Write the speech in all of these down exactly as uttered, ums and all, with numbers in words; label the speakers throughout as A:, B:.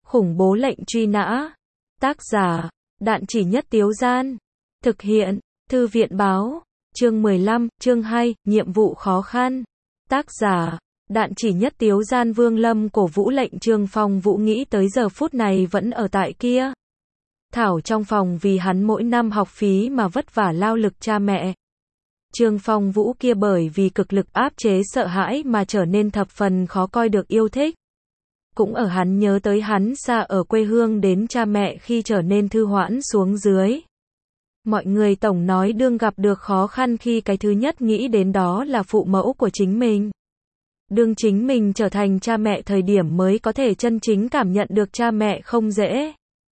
A: Khủng bố lệnh truy nã. Tác giả, Đạn Chỉ Nhất Tiếu Gian. Thực hiện, Thư viện báo. Chương mười lăm, chương hai, nhiệm vụ khó khăn. Tác giả, Đạn Chỉ Nhất Tiếu Gian. Vương Lâm cổ vũ lệnh Trương Phong Vũ nghĩ tới giờ phút này vẫn ở tại kia. Thảo trong phòng vì hắn mỗi năm học phí mà vất vả lao lực cha mẹ. Trương Phong Vũ kia bởi vì cực lực áp chế sợ hãi mà trở nên thập phần khó coi được yêu thích. Cũng ở hắn nhớ tới hắn xa ở quê hương đến cha mẹ khi trở nên thư hoãn xuống dưới. Mọi người tổng nói đương gặp được khó khăn khi cái thứ nhất nghĩ đến đó là phụ mẫu của chính mình. Đương chính mình trở thành cha mẹ thời điểm mới có thể chân chính cảm nhận được cha mẹ không dễ.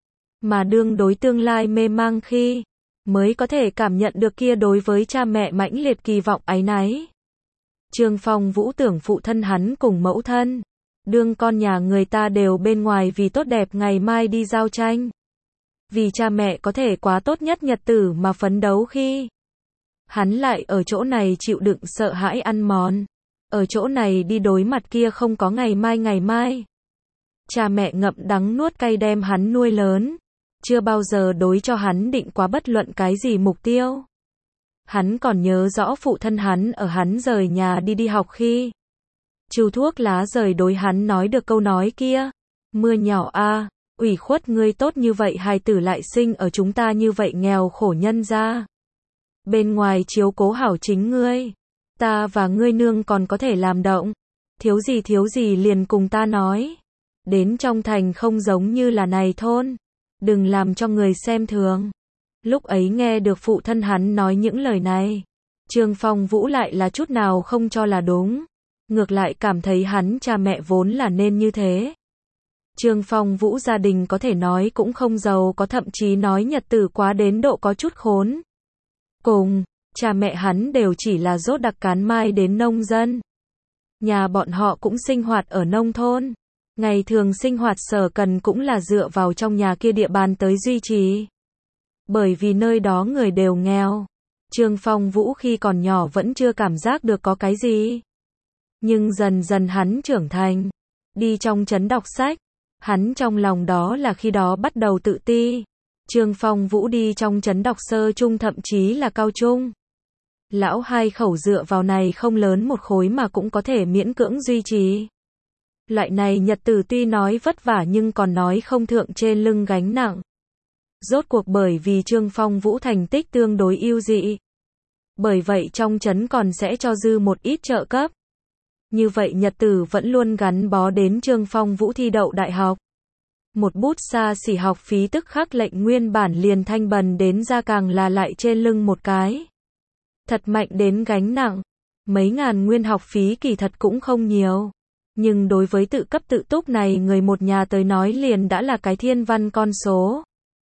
A: Mà đương đối tương lai mê mang khi, mới có thể cảm nhận được kia đối với cha mẹ mãnh liệt kỳ vọng áy náy. Trương Phong Vũ tưởng phụ thân hắn cùng mẫu thân, đương con nhà người ta đều bên ngoài vì tốt đẹp ngày mai đi giao tranh. Vì cha mẹ có thể quá tốt nhất nhật tử mà phấn đấu khi hắn lại ở chỗ này chịu đựng sợ hãi ăn mòn, ở chỗ này đi đối mặt kia không có ngày mai ngày mai. Cha mẹ ngậm đắng nuốt cay đem hắn nuôi lớn, chưa bao giờ đối cho hắn định quá bất luận cái gì mục tiêu. Hắn còn nhớ rõ phụ thân hắn ở hắn rời nhà đi đi học khi chưu thuốc lá rời đối hắn nói được câu nói kia, mưa nhỏ a, ủy khuất ngươi tốt như vậy hài tử lại sinh ở chúng ta như vậy nghèo khổ nhân gia. Bên ngoài chiếu cố hảo chính ngươi, ta và ngươi nương còn có thể làm động, thiếu gì thiếu gì liền cùng ta nói. Đến trong thành không giống như là này thôn, đừng làm cho người xem thường. Lúc ấy nghe được phụ thân hắn nói những lời này, Trương Phong Vũ lại là chút nào không cho là đúng, ngược lại cảm thấy hắn cha mẹ vốn là nên như thế. Trương Phong Vũ gia đình có thể nói cũng không giàu có, thậm chí nói nhật tử quá đến độ có chút khốn. Cùng, cha mẹ hắn đều chỉ là dốt đặc cán mai đến nông dân. Nhà bọn họ cũng sinh hoạt ở nông thôn. Ngày thường sinh hoạt sở cần cũng là dựa vào trong nhà kia địa bàn tới duy trì. Bởi vì nơi đó người đều nghèo. Trương Phong Vũ khi còn nhỏ vẫn chưa cảm giác được có cái gì. Nhưng dần dần hắn trưởng thành, đi trong trấn đọc sách, hắn trong lòng đó là khi đó bắt đầu tự ti. Trương Phong Vũ đi trong trấn đọc sơ trung thậm chí là cao trung. Lão hai khẩu dựa vào này không lớn một khối mà cũng có thể miễn cưỡng duy trì. Loại này nhật tử tuy nói vất vả nhưng còn nói không thượng trên lưng gánh nặng. Rốt cuộc bởi vì Trương Phong Vũ thành tích tương đối ưu dị. Bởi vậy trong trấn còn sẽ cho dư một ít trợ cấp. Như vậy nhật tử vẫn luôn gắn bó đến Trương Phong Vũ thi đậu đại học. Một bút xa xỉ học phí tức khắc lệnh nguyên bản liền thanh bần đến ra càng là lại trên lưng một cái. Thật mạnh đến gánh nặng. Mấy ngàn nguyên học phí kỳ thật cũng không nhiều. Nhưng đối với tự cấp tự túc này người một nhà tới nói liền đã là cái thiên văn con số.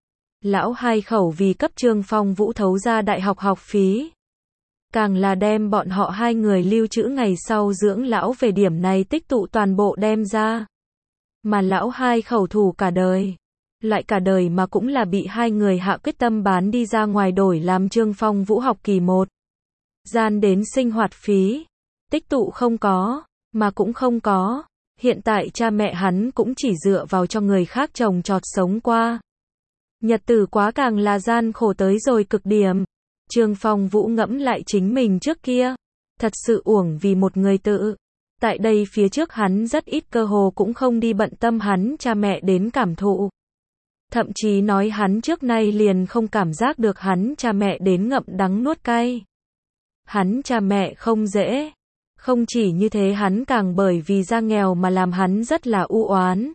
A: Lão hai khẩu vì cấp Trương Phong Vũ thấu ra đại học học phí. Càng là đem bọn họ hai người lưu trữ ngày sau dưỡng lão về điểm này tích tụ toàn bộ đem ra. Mà lão hai khẩu thủ cả đời. Lại cả đời mà cũng là bị hai người hạ quyết tâm bán đi ra ngoài đổi làm Trương Phong Vũ học kỳ một. Gian đến sinh hoạt phí. Tích tụ không có. Mà cũng không có. Hiện tại cha mẹ hắn cũng chỉ dựa vào cho người khác trồng trọt sống qua. Nhật tử quá càng là gian khổ tới rồi cực điểm. Trương Phong Vũ ngẫm lại chính mình trước kia. Thật sự uổng vì một người tự. Tại đây phía trước hắn rất ít cơ hồ cũng không đi bận tâm hắn cha mẹ đến cảm thụ. Thậm chí nói hắn trước nay liền không cảm giác được hắn cha mẹ đến ngậm đắng nuốt cay. Hắn cha mẹ không dễ. Không chỉ như thế hắn càng bởi vì gia nghèo mà làm hắn rất là u oán.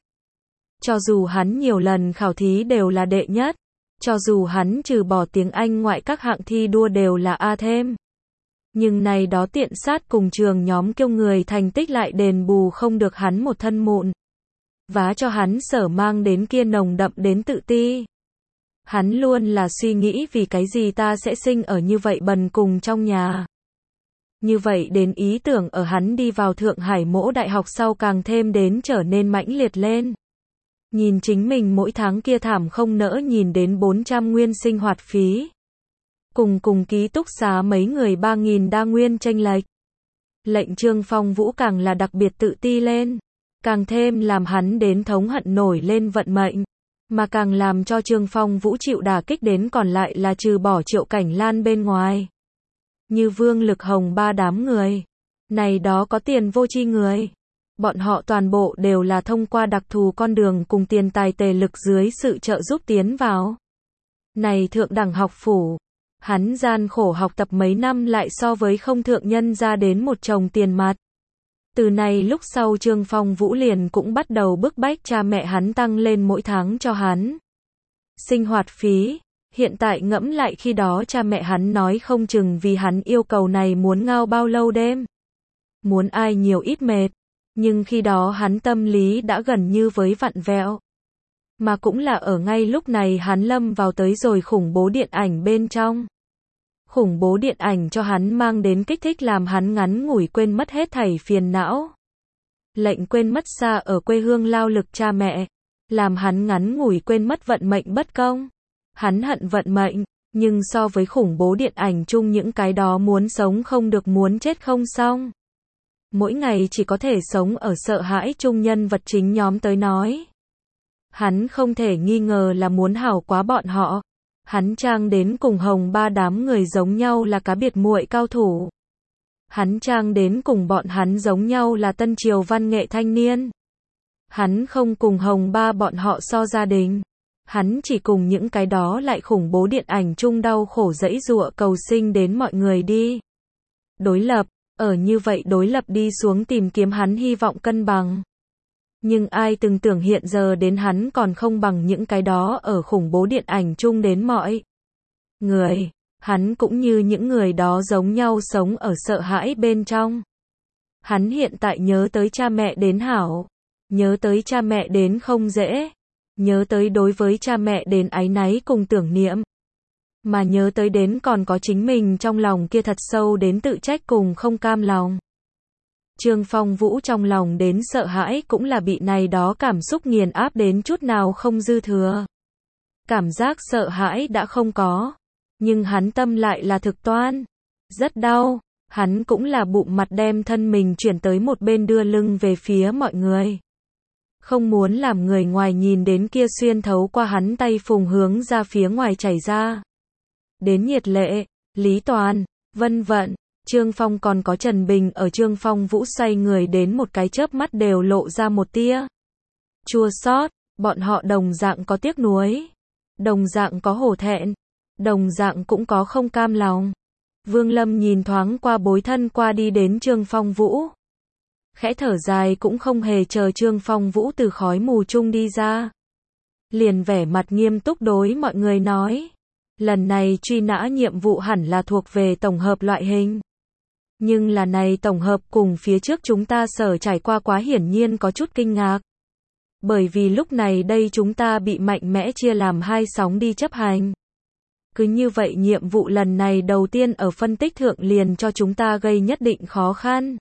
A: Cho dù hắn nhiều lần khảo thí đều là đệ nhất. Cho dù hắn trừ bỏ tiếng Anh ngoại các hạng thi đua đều là A thêm. Nhưng này đó tiện sát cùng trường nhóm kêu người thành tích lại đền bù không được hắn một thân mụn. Vá cho hắn sở mang đến kia nồng đậm đến tự ti. Hắn luôn là suy nghĩ vì cái gì ta sẽ sinh ở như vậy bần cùng trong nhà. Như vậy đến ý tưởng ở hắn đi vào Thượng Hải Mỗ Đại học sau càng thêm đến trở nên mãnh liệt lên. Nhìn chính mình mỗi tháng kia thảm không nỡ nhìn đến bốn trăm nguyên sinh hoạt phí. Cùng cùng ký túc xá mấy người ba nghìn đa nguyên chênh lệch. Lệnh Trương Phong Vũ càng là đặc biệt tự ti lên. càng thêm làm hắn đến thống hận nổi lên vận mệnh. Mà càng làm cho Trương Phong Vũ chịu đả kích đến còn lại là trừ bỏ Triệu Cảnh Lan bên ngoài. Như Vương Lực Hồng ba đám người. Này đó có tiền vô chi người. Bọn họ toàn bộ đều là thông qua đặc thù con đường cùng tiền tài tề lực dưới sự trợ giúp tiến vào. Này thượng đẳng học phủ. Hắn gian khổ học tập mấy năm lại so với không thượng nhân ra đến một chồng tiền mặt. Từ này lúc sau Trương Phong Vũ liền cũng bắt đầu bức bách cha mẹ hắn tăng lên mỗi tháng cho hắn sinh hoạt phí. Hiện tại ngẫm lại khi đó cha mẹ hắn nói không chừng vì hắn yêu cầu này muốn ngao bao lâu đêm. Muốn ai nhiều ít mệt. Nhưng khi đó hắn tâm lý đã gần như với vặn vẹo. Mà cũng là ở ngay lúc này hắn lâm vào tới rồi khủng bố điện ảnh bên trong. Khủng bố điện ảnh cho hắn mang đến kích thích làm hắn ngắn ngủi quên mất hết thảy phiền não. Lệnh quên mất xa ở quê hương lao lực cha mẹ. Làm hắn ngắn ngủi quên mất vận mệnh bất công. Hắn hận vận mệnh, nhưng so với khủng bố điện ảnh chung những cái đó muốn sống không được muốn chết không xong. Mỗi ngày chỉ có thể sống ở sợ hãi chung nhân vật chính nhóm tới nói. Hắn không thể nghi ngờ là muốn hảo quá bọn họ. Hắn trang đến cùng Hồng ba đám người giống nhau là cá biệt muội cao thủ. Hắn trang đến cùng bọn hắn giống nhau là tân triều văn nghệ thanh niên. Hắn không cùng Hồng ba bọn họ so gia đình. Hắn chỉ cùng những cái đó lại khủng bố điện ảnh chung đau khổ dẫy dụa cầu sinh đến mọi người đi. Đối lập, ở như vậy đối lập đi xuống tìm kiếm hắn hy vọng cân bằng. Nhưng ai từng tưởng hiện giờ đến hắn còn không bằng những cái đó ở khủng bố điện ảnh chung đến mọi người. Hắn cũng như những người đó giống nhau sống ở sợ hãi bên trong. Hắn hiện tại nhớ tới cha mẹ đến hảo. Nhớ tới cha mẹ đến không dễ. Nhớ tới đối với cha mẹ đến áy náy cùng tưởng niệm. Mà nhớ tới đến còn có chính mình trong lòng kia thật sâu đến tự trách cùng không cam lòng. Trương Phong Vũ trong lòng đến sợ hãi cũng là bị này đó cảm xúc nghiền áp đến chút nào không dư thừa. Cảm giác sợ hãi đã không có. Nhưng hắn tâm lại là thực toan. Rất đau. Hắn cũng là bụng mặt đem thân mình chuyển tới một bên đưa lưng về phía mọi người. Không muốn làm người ngoài nhìn đến kia xuyên thấu qua hắn tay phùng hướng ra phía ngoài chảy ra. Đến Nhiệt Lệ, Lý Toàn, Vân Vận, Trương Phong còn có Trần Bình ở Trương Phong Vũ xoay người đến một cái chớp mắt đều lộ ra một tia chua xót, bọn họ đồng dạng có tiếc nuối, đồng dạng có hổ thẹn, đồng dạng cũng có không cam lòng. Vương Lâm nhìn thoáng qua bối thân qua đi đến Trương Phong Vũ. Khẽ thở dài cũng không hề chờ Trương Phong Vũ từ khói mù chung đi ra. Liền vẻ mặt nghiêm túc đối mọi người nói. Lần này truy nã nhiệm vụ hẳn là thuộc về tổng hợp loại hình. Nhưng là này tổng hợp cùng phía trước chúng ta sở trải qua quá hiển nhiên có chút kinh ngạc. Bởi vì lúc này đây chúng ta bị mạnh mẽ chia làm hai sóng đi chấp hành. Cứ như vậy nhiệm vụ lần này đầu tiên ở phân tích thượng liền cho chúng ta gây nhất định khó khăn.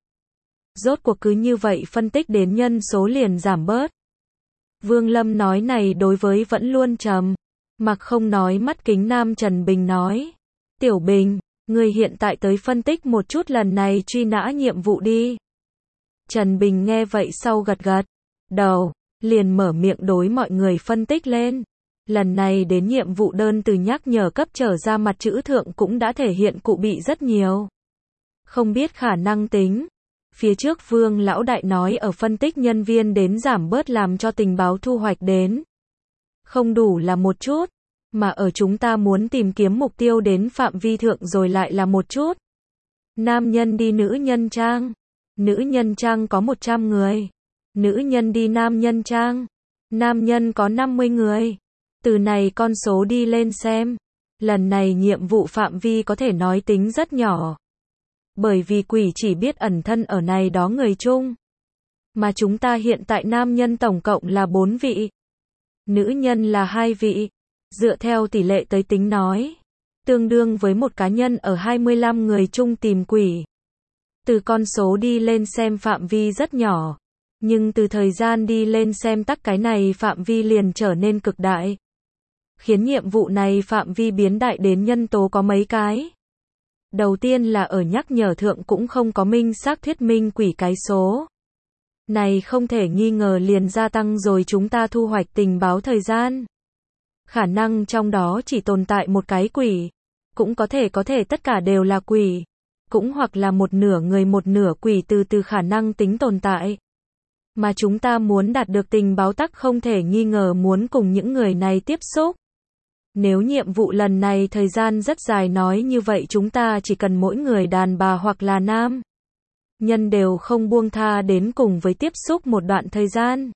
A: Rốt cuộc cứ như vậy phân tích đến nhân số liền giảm bớt. Vương Lâm nói này đối với vẫn luôn trầm mặc không nói mắt kính nam Trần Bình nói. Tiểu Bình, người hiện tại tới phân tích một chút lần này truy nã nhiệm vụ đi. Trần Bình nghe vậy sau gật gật đầu, liền mở miệng đối mọi người phân tích lên. Lần này đến nhiệm vụ đơn từ nhắc nhở cấp trở ra mặt chữ thượng cũng đã thể hiện cụ bị rất nhiều. Không biết khả năng tính. Phía trước Vương Lão Đại nói ở phân tích nhân viên đến giảm bớt làm cho tình báo thu hoạch đến. Không đủ là một chút, mà ở chúng ta muốn tìm kiếm mục tiêu đến phạm vi thượng rồi lại là một chút. Nam nhân đi nữ nhân trang. Nữ nhân trang có một trăm người. Nữ nhân đi nam nhân trang. Nam nhân có năm mươi người. Từ này con số đi lên xem. Lần này nhiệm vụ phạm vi có thể nói tính rất nhỏ. Bởi vì quỷ chỉ biết ẩn thân ở này đó người chung. Mà chúng ta hiện tại nam nhân tổng cộng là bốn vị. Nữ nhân là hai vị. Dựa theo tỷ lệ tới tính nói. Tương đương với một cá nhân ở hai mươi lăm người chung tìm quỷ. Từ con số đi lên xem phạm vi rất nhỏ. Nhưng từ thời gian đi lên xem tắc cái này phạm vi liền trở nên cực đại. Khiến nhiệm vụ này phạm vi biến đại đến nhân tố có mấy cái. Đầu tiên là ở nhắc nhở thượng cũng không có minh xác thuyết minh quỷ cái số. Này không thể nghi ngờ liền gia tăng rồi chúng ta thu hoạch tình báo thời gian. Khả năng trong đó chỉ tồn tại một cái quỷ. Cũng có thể có thể tất cả đều là quỷ. Cũng hoặc là một nửa người một nửa quỷ từ từ khả năng tính tồn tại. Mà chúng ta muốn đạt được tình báo tắc không thể nghi ngờ muốn cùng những người này tiếp xúc. Nếu nhiệm vụ lần này thời gian rất dài nói như vậy chúng ta chỉ cần mỗi người đàn bà hoặc là nam nhân đều không buông tha đến cùng với tiếp xúc một đoạn thời gian.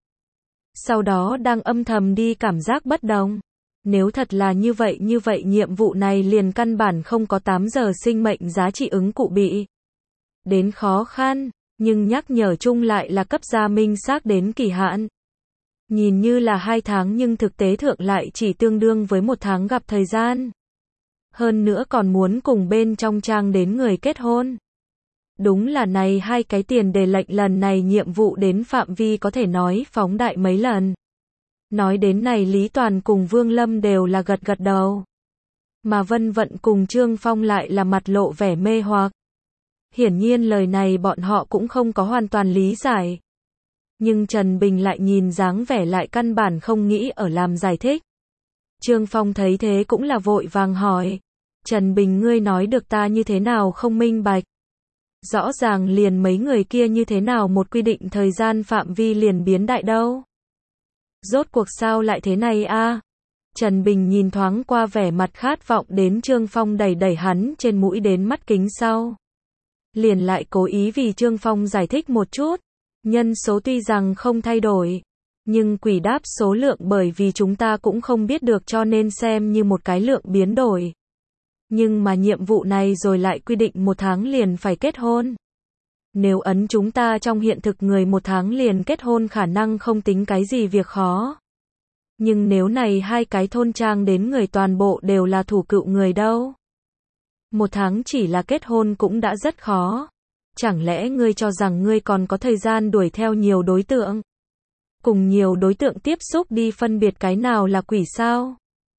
A: Sau đó đang âm thầm đi cảm giác bất đồng. Nếu thật là như vậy như vậy nhiệm vụ này liền căn bản không có tám giờ sinh mệnh giá trị ứng cụ bị. Đến khó khăn, nhưng nhắc nhở chung lại là cấp gia minh xác đến kỳ hạn. Nhìn như là hai tháng nhưng thực tế thượng lại chỉ tương đương với một tháng gặp thời gian. Hơn nữa còn muốn cùng bên trong trang đến người kết hôn. Đúng là này hai cái tiền đề lệnh lần này nhiệm vụ đến phạm vi có thể nói phóng đại mấy lần. Nói đến này Lý Toàn cùng Vương Lâm đều là gật gật đầu. Mà Vân Vận cùng Trương Phong lại là mặt lộ vẻ mê hoặc. Hiển nhiên lời này bọn họ cũng không có hoàn toàn lý giải. Nhưng Trần Bình lại nhìn dáng vẻ lại căn bản không nghĩ ở làm giải thích. Trương Phong thấy thế cũng là vội vàng hỏi. Trần Bình ngươi nói được ta như thế nào không minh bạch. Rõ ràng liền mấy người kia như thế nào một quy định thời gian phạm vi liền biến đại đâu. Rốt cuộc sao lại thế này a? Trần Bình nhìn thoáng qua vẻ mặt khát vọng đến Trương Phong đẩy đẩy hắn trên mũi đến mắt kính sau. Liền lại cố ý vì Trương Phong giải thích một chút. Nhân số tuy rằng không thay đổi, nhưng quỷ đáp số lượng bởi vì chúng ta cũng không biết được cho nên xem như một cái lượng biến đổi. Nhưng mà nhiệm vụ này rồi lại quy định một tháng liền phải kết hôn. Nếu ấn chúng ta trong hiện thực người một tháng liền kết hôn khả năng không tính cái gì việc khó. Nhưng nếu này hai cái thôn trang đến người toàn bộ đều là thủ cựu người đâu. Một tháng chỉ là kết hôn cũng đã rất khó. Chẳng lẽ ngươi cho rằng ngươi còn có thời gian đuổi theo nhiều đối tượng? Cùng nhiều đối tượng tiếp xúc đi phân biệt cái nào là quỷ sao?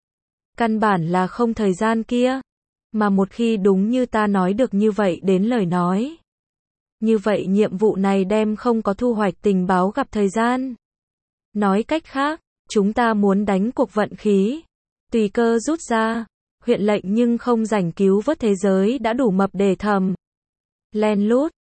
A: Căn bản là không thời gian kia. Mà một khi đúng như ta nói được như vậy đến lời nói. Như vậy nhiệm vụ này đem không có thu hoạch tình báo gặp thời gian. Nói cách khác, chúng ta muốn đánh cuộc vận khí. Tùy cơ rút ra. Huyện lệnh nhưng không rảnh cứu vớt thế giới đã đủ mập để thầm. Len lút.